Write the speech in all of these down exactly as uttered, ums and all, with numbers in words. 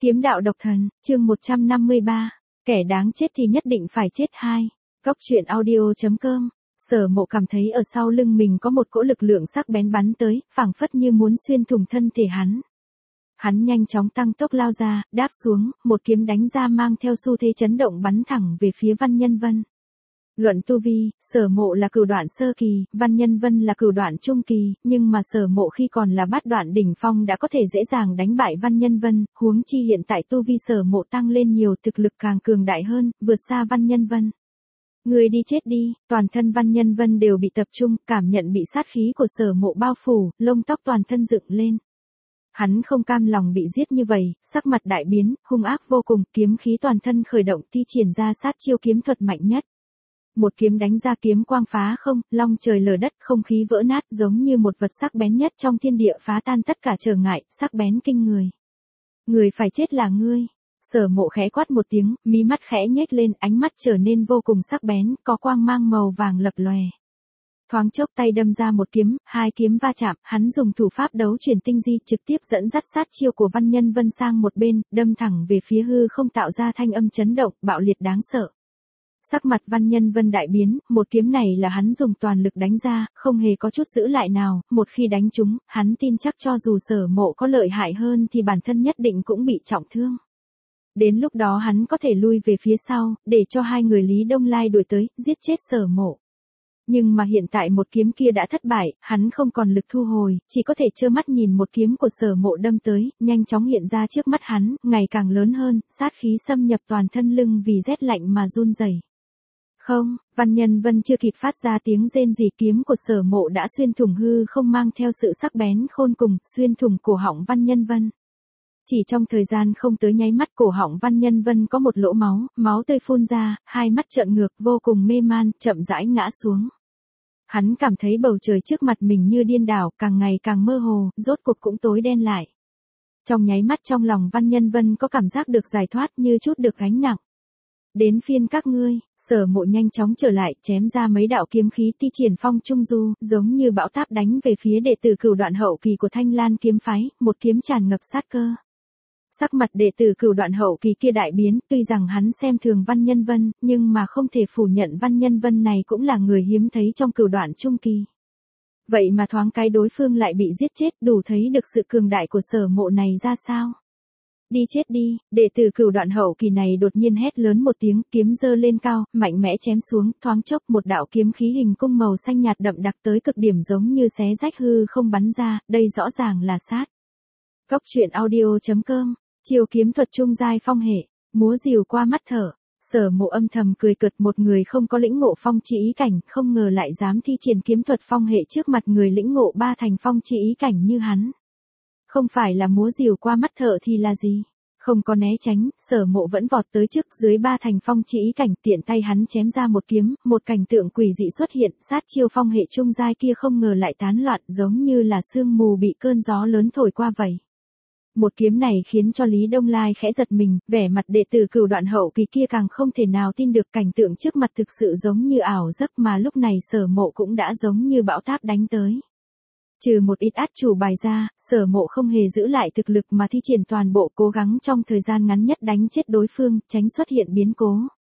Kiếm đạo độc thần, chương một trăm năm mươi ba, kẻ đáng chết thì nhất định phải chết hai. Cóc truyện audio chấm com. Sở Mộ cảm thấy ở sau lưng mình có một cỗ lực lượng sắc bén bắn tới, phảng phất như muốn xuyên thủng thân thể hắn. Hắn nhanh chóng tăng tốc lao ra, đáp xuống, một kiếm đánh ra mang theo xu thế chấn động bắn thẳng về phía Văn Nhân Vân. Luận tu vi, Sở Mộ là cửu đoạn sơ kỳ, Văn Nhân Vân là cửu đoạn trung kỳ, nhưng mà Sở Mộ khi còn là bát đoạn đỉnh phong đã có thể dễ dàng đánh bại Văn Nhân Vân, huống chi hiện tại tu vi Sở Mộ tăng lên nhiều, thực lực càng cường đại hơn, vượt xa Văn Nhân Vân. Người đi chết đi, toàn thân Văn Nhân Vân đều bị tập trung, cảm nhận bị sát khí của Sở Mộ bao phủ, lông tóc toàn thân dựng lên. Hắn không cam lòng bị giết như vậy, sắc mặt đại biến, hung ác vô cùng, kiếm khí toàn thân khởi động thi triển ra sát chiêu kiếm thuật mạnh nhất. Một kiếm đánh ra kiếm quang phá không, long trời lở đất, không khí vỡ nát giống như một vật sắc bén nhất trong thiên địa phá tan tất cả trở ngại, sắc bén kinh người. Người phải chết là ngươi. Sở Mộ khẽ quát một tiếng, mí mắt khẽ nhếch lên, ánh mắt trở nên vô cùng sắc bén, có quang mang màu vàng lập lòe. Thoáng chốc tay đâm ra một kiếm, hai kiếm va chạm, hắn dùng thủ pháp đấu chuyển tinh di trực tiếp dẫn dắt sát chiêu của Văn Nhân Vân sang một bên, đâm thẳng về phía hư không tạo ra thanh âm chấn động, bạo liệt đáng sợ. Sắc mặt Văn Nhân Vân đại biến, một kiếm này là hắn dùng toàn lực đánh ra, không hề có chút giữ lại nào, một khi đánh trúng, hắn tin chắc cho dù Sở Mộ có lợi hại hơn thì bản thân nhất định cũng bị trọng thương. Đến lúc đó hắn có thể lui về phía sau, để cho hai người Lý Đông Lai đuổi tới, giết chết Sở Mộ. Nhưng mà hiện tại một kiếm kia đã thất bại, hắn không còn lực thu hồi, chỉ có thể trơ mắt nhìn một kiếm của Sở Mộ đâm tới, nhanh chóng hiện ra trước mắt hắn, ngày càng lớn hơn, sát khí xâm nhập toàn thân lưng vì rét lạnh mà run rẩy. Không, Văn Nhân Vân chưa kịp phát ra tiếng rên rỉ, kiếm của Sở Mộ đã xuyên thủng hư không mang theo sự sắc bén khôn cùng, xuyên thủng cổ họng Văn Nhân Vân. Chỉ trong thời gian không tới nháy mắt cổ họng Văn Nhân Vân có một lỗ máu, máu tươi phun ra, hai mắt trợn ngược vô cùng mê man, chậm rãi ngã xuống. Hắn cảm thấy bầu trời trước mặt mình như điên đảo, càng ngày càng mơ hồ, rốt cuộc cũng tối đen lại. Trong nháy mắt trong lòng Văn Nhân Vân có cảm giác được giải thoát như chút được gánh nặng. Đến phiên các ngươi, Sở Mộ nhanh chóng trở lại, chém ra mấy đạo kiếm khí thi triển phong trung du, giống như bão táp đánh về phía đệ tử cửu đoạn hậu kỳ của Thanh Lan kiếm phái, một kiếm tràn ngập sát cơ. Sắc mặt đệ tử cửu đoạn hậu kỳ kia đại biến, tuy rằng hắn xem thường Văn Nhân Vân, nhưng mà không thể phủ nhận Văn Nhân Vân này cũng là người hiếm thấy trong cửu đoạn trung kỳ. Vậy mà thoáng cái đối phương lại bị giết chết, đủ thấy được sự cường đại của Sở Mộ này ra sao. Đi chết đi, đệ tử cửu đoạn hậu kỳ này đột nhiên hét lớn một tiếng, kiếm giơ lên cao, mạnh mẽ chém xuống, thoáng chốc một đạo kiếm khí hình cung màu xanh nhạt đậm đặc tới cực điểm giống như xé rách hư không bắn ra, đây rõ ràng là sát. Cóc truyện audio chấm com, chiêu kiếm thuật trung giai phong hệ, múa rìu qua mắt thở. Sở Mộ âm thầm cười cợt, một người không có lĩnh ngộ phong chi ý cảnh, không ngờ lại dám thi triển kiếm thuật phong hệ trước mặt người lĩnh ngộ ba thành phong chi ý cảnh như hắn. Không phải là múa rìu qua mắt thợ thì là gì? Không có né tránh, Sở Mộ vẫn vọt tới trước dưới ba thành phong chi ý cảnh, tiện tay hắn chém ra một kiếm, một cảnh tượng quỷ dị xuất hiện, sát chiêu phong hệ trung giai kia không ngờ lại tán loạn giống như là sương mù bị cơn gió lớn thổi qua vậy. Một kiếm này khiến cho Lý Đông Lai khẽ giật mình, vẻ mặt đệ tử cửu đoạn hậu kỳ kia càng không thể nào tin được cảnh tượng trước mặt thực sự giống như ảo giấc, mà lúc này Sở Mộ cũng đã giống như bão táp đánh tới. Trừ một ít át chủ bài ra, Sở Mộ không hề giữ lại thực lực mà thi triển toàn bộ, cố gắng trong thời gian ngắn nhất đánh chết đối phương, tránh xuất hiện biến cố.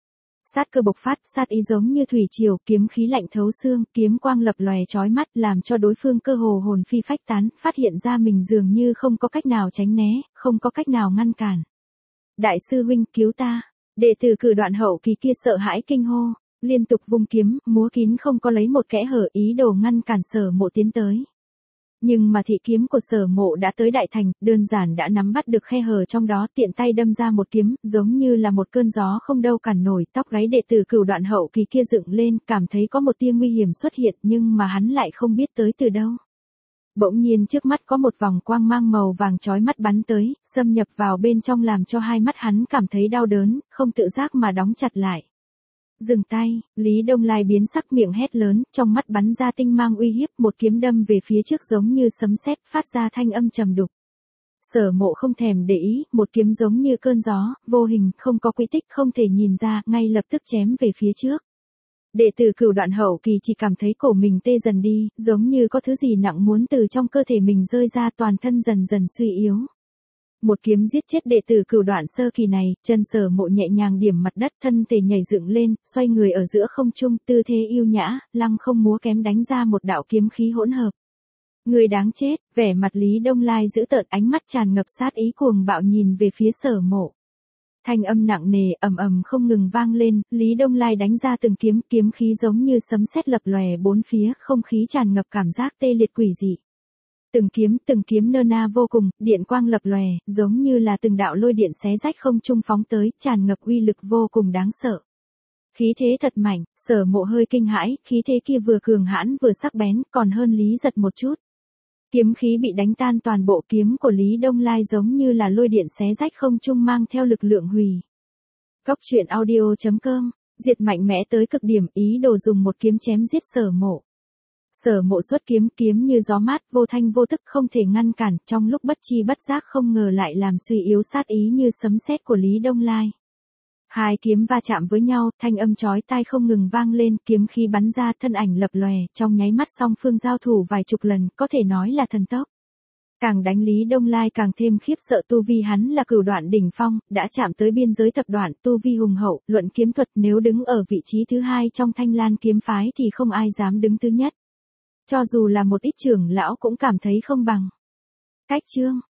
Sát cơ bộc phát, sát ý giống như thủy triều, kiếm khí lạnh thấu xương, kiếm quang lập lòe chói mắt, làm cho đối phương cơ hồ hồn phi phách tán, phát hiện ra mình dường như không có cách nào tránh né, không có cách nào ngăn cản. Đại sư huynh, cứu ta! Đệ tử cửu đoạn hậu kỳ kia sợ hãi kinh hô, liên tục vung kiếm, múa kín không có lấy một kẽ hở, ý đồ ngăn cản Sở Mộ tiến tới. Nhưng mà thị kiếm của Sở Mộ đã tới đại thành, đơn giản đã nắm bắt được khe hở trong đó, tiện tay đâm ra một kiếm, giống như là một cơn gió không đâu cản nổi, tóc gáy đệ tử cửu đoạn hậu kỳ kia dựng lên, cảm thấy có một tia nguy hiểm xuất hiện nhưng mà hắn lại không biết tới từ đâu. Bỗng nhiên trước mắt có một vòng quang mang màu vàng chói mắt bắn tới, xâm nhập vào bên trong làm cho hai mắt hắn cảm thấy đau đớn, không tự giác mà đóng chặt lại. Dừng tay, Lý Đông Lai biến sắc, miệng hét lớn, trong mắt bắn ra tinh mang uy hiếp, một kiếm đâm về phía trước giống như sấm sét, phát ra thanh âm trầm đục. Sở Mộ không thèm để ý, một kiếm giống như cơn gió, vô hình, không có quy tích, không thể nhìn ra, ngay lập tức chém về phía trước. Đệ tử cửu đoạn hậu kỳ chỉ cảm thấy cổ mình tê dần đi, giống như có thứ gì nặng muốn từ trong cơ thể mình rơi ra, toàn thân dần dần suy yếu. Một kiếm giết chết đệ tử Cửu Đoạn sơ kỳ này, chân Sở Mộ nhẹ nhàng điểm mặt đất, thân thể nhảy dựng lên, xoay người ở giữa không trung, tư thế yêu nhã, lăng không múa kiếm đánh ra một đạo kiếm khí hỗn hợp. Người đáng chết, vẻ mặt Lý Đông Lai dữ tợn, ánh mắt tràn ngập sát ý cuồng bạo nhìn về phía Sở Mộ. Thanh âm nặng nề ầm ầm không ngừng vang lên, Lý Đông Lai đánh ra từng kiếm, kiếm khí giống như sấm sét lập lòe bốn phía, không khí tràn ngập cảm giác tê liệt quỷ dị. Từng kiếm, từng kiếm nơ na vô cùng, điện quang lập lòe, giống như là từng đạo lôi điện xé rách không trung phóng tới, tràn ngập uy lực vô cùng đáng sợ. Khí thế thật mạnh, Sở Mộ hơi kinh hãi, khí thế kia vừa cường hãn vừa sắc bén, còn hơn Lý Giật một chút. Kiếm khí bị đánh tan, toàn bộ kiếm của Lý Đông Lai giống như là lôi điện xé rách không trung mang theo lực lượng hủy. Cốc truyện audio chấm com, diệt mạnh mẽ tới cực điểm, ý đồ dùng một kiếm chém giết Sở Mộ. Sở Mộ xuất kiếm, kiếm như gió mát, vô thanh vô tức không thể ngăn cản, trong lúc bất chi bất giác không ngờ lại làm suy yếu sát ý như sấm sét của Lý Đông Lai. Hai kiếm va chạm với nhau, thanh âm chói tai không ngừng vang lên, kiếm khí bắn ra, thân ảnh lập lòe, trong nháy mắt song phương giao thủ vài chục lần, có thể nói là thần tốc. Càng đánh Lý Đông Lai càng thêm khiếp sợ, tu vi hắn là Cửu Đoạn đỉnh phong, đã chạm tới biên giới thập đoạn, tu vi hùng hậu, luận kiếm thuật nếu đứng ở vị trí thứ hai trong Thanh Lan kiếm phái thì không ai dám đứng thứ nhất. Cho dù là một ít trưởng lão cũng cảm thấy không bằng. Cách chương